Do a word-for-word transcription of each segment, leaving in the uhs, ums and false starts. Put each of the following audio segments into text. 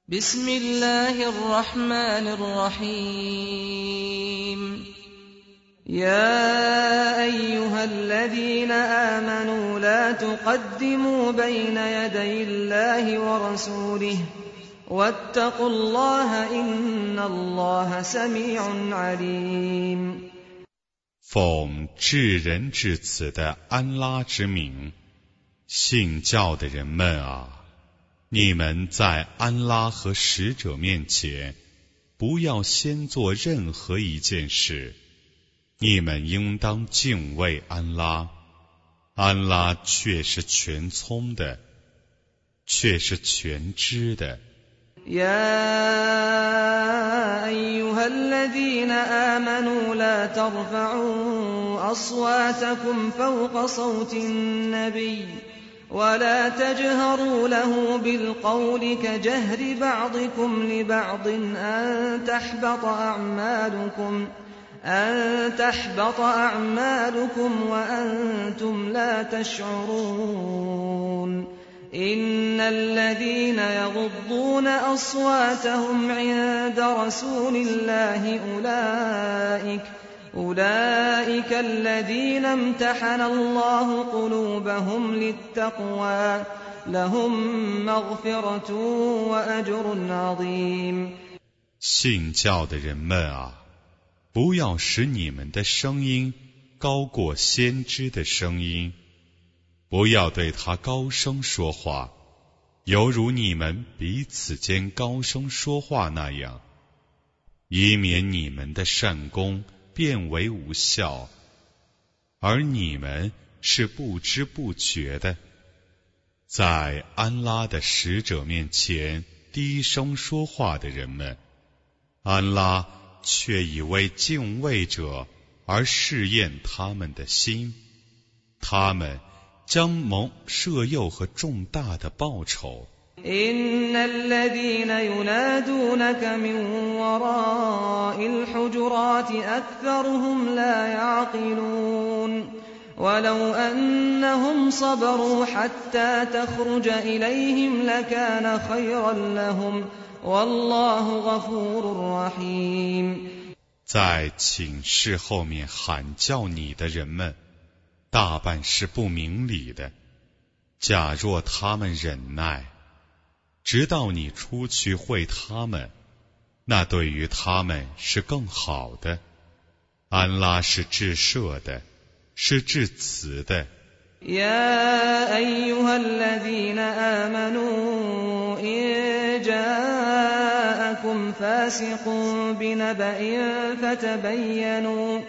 بسم الله الرحمن الرحيم يا أيها الذين آمنوا لا تقدموا بين يدي الله ورسوله واتقوا الله إن الله سميع عليم。 奉至仁至慈的安拉之名，信教的人们啊，你们在安拉和使者面前，不要先做任何一件事，你们应当敬畏安拉，安拉却是全聪的，却是全知的。 يا أيها الذين آمنوا لا ترفعوا أصواتكم فوق صوت النبي ولا تجهروا له بالقول كجهر بعضكم لبعض أن تحبط أعمالكم أن تحبط أعمالكم وأنتم لا تشعرون إن الذين يغضون أصواتهم عند رسول الله أولئك أولئك الذين امتحن الله قلوبهم للتقوى لهم مغفرة وأجر عظيم。 信教的人们啊，不要使你们的声音高过先知的声音，不要对他高声说话，犹如你们彼此间高声说话那样，以免你们的善功变为无效，而你们是不知不觉的。在安拉的使者面前低声说话的人们，安拉却以为敬畏者而试验他们的心，他们将蒙赦宥和重大的报酬。 إن الذين ينادونك من وراء الحجرات أكثرهم لا يعقلون ولو أنهم صبروا حتى تخرج إليهم لكان خيرا لهم والله غفور رحيم。 在寝室后面喊叫你的人们，大半是不明理的。假若他们忍耐，直到你出去会他们，那对于他们是更好的。安拉是至赦的，是至慈的。 يا أيها الذين آمنوا إن جاءكم فاسق بنبأ فتبينوا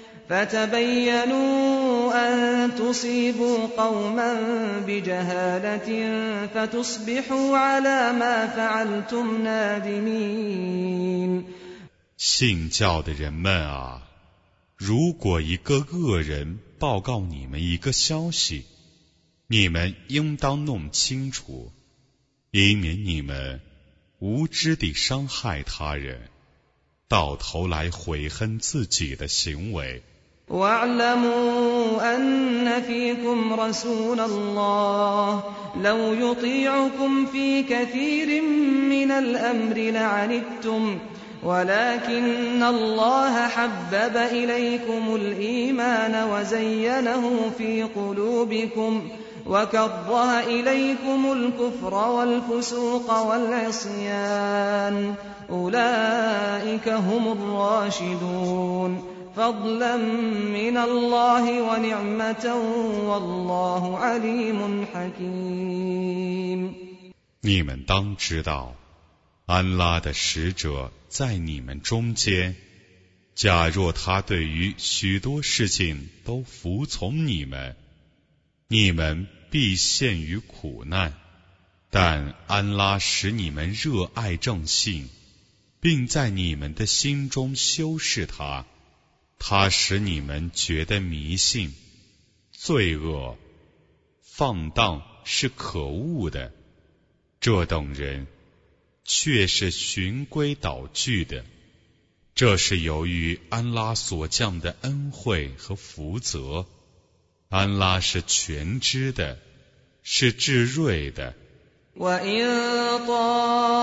فتبينوا أن تصيبوا قوما بجهالة فتصبحوا على ما فعلتم نادمين。 信教的人们啊，如果一个恶人报告你们一个消息，你们应当弄清楚，以免你们无知地伤害他人，到头来悔恨自己的行为。 واعلموا أن فيكم رسول الله لو يطيعكم في كثير من الأمر لعنتم ولكن الله حبب إليكم الإيمان وزينه في قلوبكم وكره إليكم الكفر والفسوق والعصيان أولئك هم الراشدون فضلا من الله ونعمة والله عليم حكيم。 你们当知道，安拉的使者在你们中间，假若他对于许多事情都服从你们，你们必陷于苦难，但安拉使你们热爱正信，并在你们的心中修饰它，他使你们觉得迷信、罪恶、放荡是可恶的，这等人却是循规蹈矩的。这是由于安拉所降的恩惠和福泽，安拉是全知的，是至睿的。 وإن طائفتان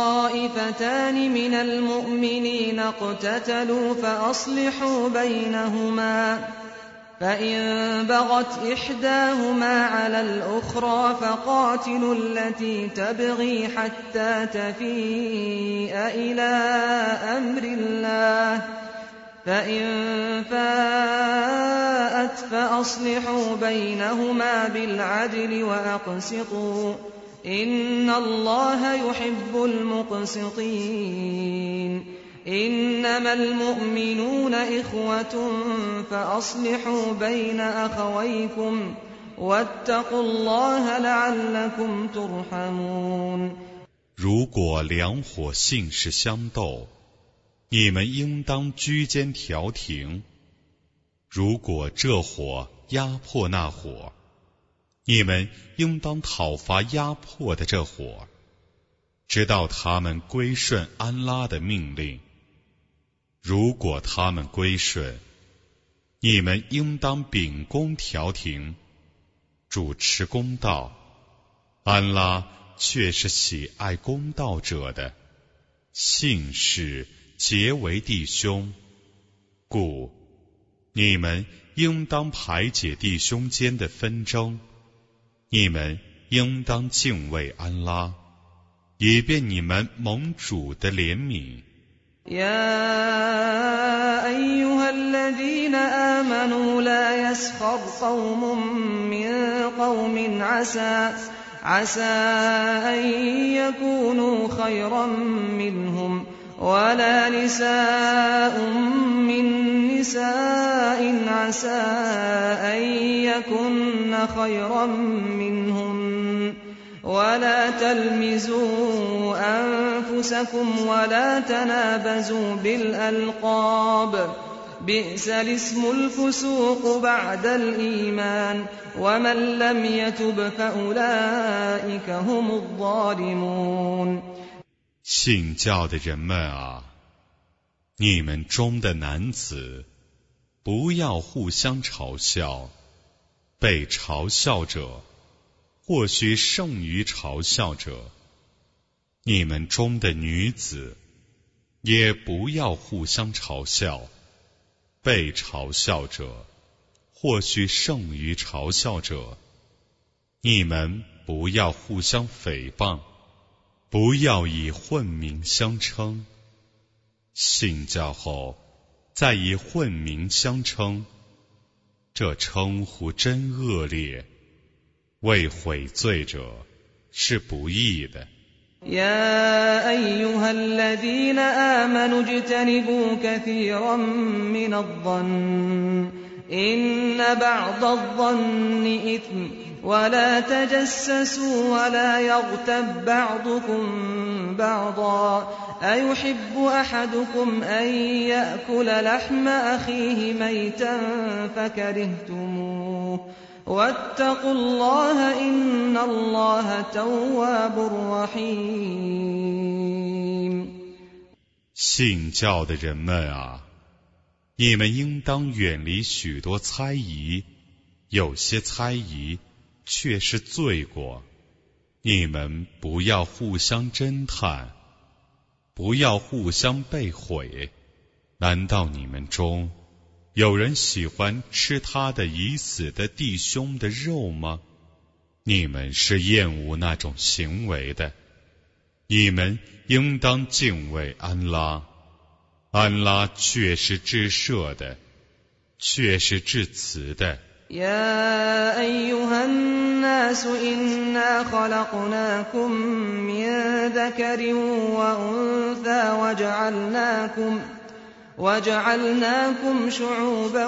طائفتان من المؤمنين اقتتلوا فأصلحوا بينهما فإن بغت إحداهما على الأخرى فقاتلوا التي تبغي حتى تفيء إلى أمر الله فإن فاءت فأصلحوا بينهما بالعدل وأقسطوا إن الله يحب المقسطين إنما المؤمنون إخوة فأصلحوا بين أخويكم واتقوا الله لعلكم ترحمون。 如果两伙性事相斗，你们应当居间调停；如果这伙压迫那伙，你们应当讨伐压迫的这伙，直到他们归顺安拉的命令。如果他们归顺，你们应当秉公调停，主持公道。安拉却是喜爱公道者的。姓氏结为弟兄，故你们应当排解弟兄间的纷争。你们应当敬畏安拉，以便你们蒙主的怜悯。 يا أيها الذين آمنوا لا يسخر قوم من قوم عسى عسى أن يكونوا خيرا منهم ولا نساء من نساء عسى أن يكن خيرا منهن ولا تلمزوا أنفسكم ولا تنابزوا بالألقاب بئس الاسم الفسوق بعد الإيمان ومن لم يتب فأولئك هم الظالمون。 信教的人们啊，你们中的男子不要互相嘲笑，被嘲笑者或许胜于嘲笑者；你们中的女子也不要互相嘲笑，被嘲笑者或许胜于嘲笑者。你们不要互相诽谤，不要以混名相称。信教后再以混名相称，这称呼真恶劣，为悔罪者是不义的。 يا أيها الذين آمنوا اجتنبوا كثيرا من الظن إن بعض الظن إثم ولا تجسسوا ولا يغتب بعضكم بعضا أيحب أحدكم أن يأكل لحم أخيه ميتا فكرهتموه واتقوا الله إن الله تواب رحيم。 信教的人们啊，你们应当远离许多猜疑，有些猜疑却是罪过。你们不要互相侦探，不要互相背毁。难道你们中有人喜欢吃他的已死的弟兄的肉吗？你们是厌恶那种行为的。你们应当敬畏安拉，安拉却是至赦的，却是至慈的。 يا أيها الناس إنا خلقناكم من ذكر وأنثى وجعلناكم وجعلناكم شعوبا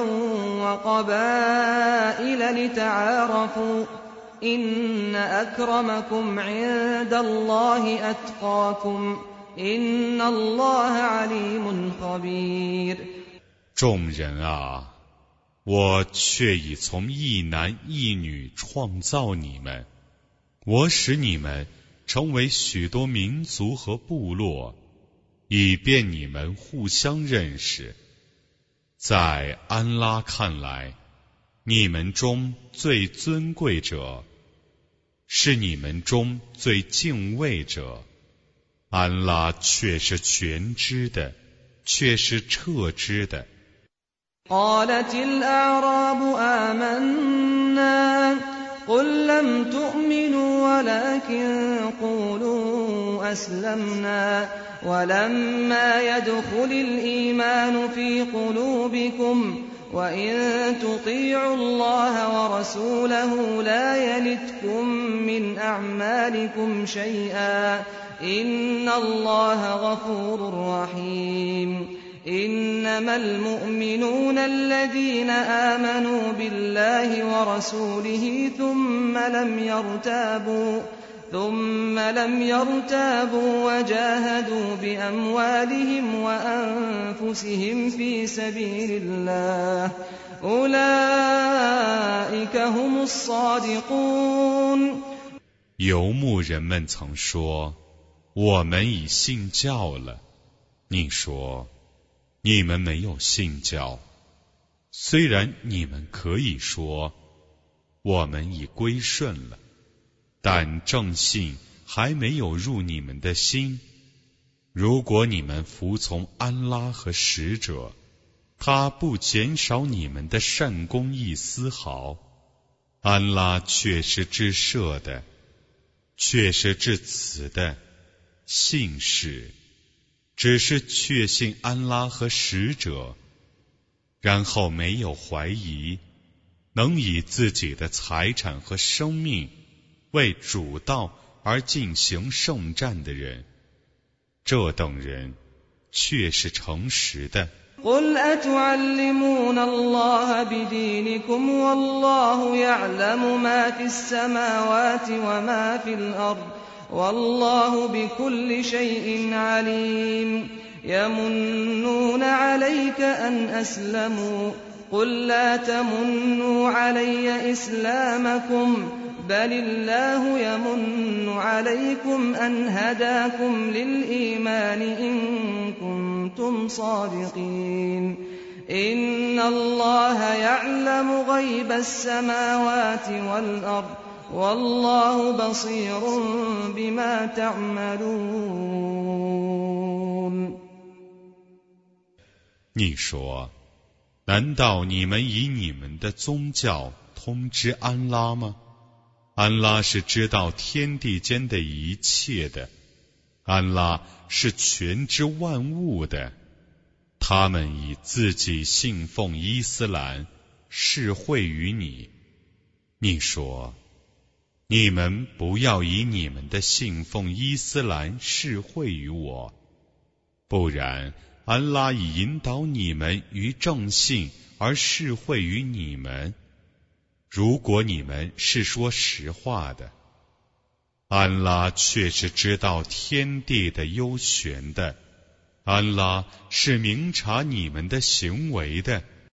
وقبائل لتعارفوا إن أكرمكم عند الله أتقاكم إن الله عليم خبير。 众人啊，我却已从一男一女创造你们，我使你们成为许多民族和部落，以便你们互相认识。在安拉看来，你们中最尊贵者是你们中最敬畏者。 安拉却是全知的，却是彻知的。 قالت الأعراب آمنا قل لم تؤمنوا ولكن قولوا أسلمنا ولما يدخل الإيمان في قلوبكم وإن تطيعوا الله ورسوله لا يلتكم من أعمالكم شيئا إن الله غفور رحيم إنما المؤمنون الذين آمنوا بالله ورسوله ثم لم يرتابوا ثم لم يرتابوا وجاهدوا بأموالهم وأنفسهم في سبيل الله أولئك هم الصادقون。 游牧人们曾说，我们已信教了。你说，你们没有信教，虽然你们可以说，我们已归顺了，但正信还没有入你们的心。如果你们服从安拉和使者，他不减少你们的善功一丝毫。安拉却是至赦的，却是至慈的。信是只是确信安拉和使者，然后没有怀疑，能以自己的财产和生命为主道而进行圣战的人，这等人却是诚实的。 قل أتعلمون الله بدينكم والله يعلم ما في السماوات وما في الأرض والله بكل شيء عليم يمنون عليك أن أسلموا قل لا تمنوا علي إسلامكم بل الله يمن عليكم أن هداكم للإيمان إن كنتم صادقين إن الله يعلم غيب السماوات والأرض والله بصير بما تعملون。 你说，难道你们以你们的宗教通知安拉吗？安拉是知道天地间的一切的，安拉是全知万物的。他们以自己信奉伊斯兰示惠于你。你说，你们不要以你们的信奉伊斯兰示惠于我，不然安拉已引导你们于正信而示惠于你们。如果你们是说实话的，安拉却是知道天地的幽玄的，安拉是明察你们的行为的。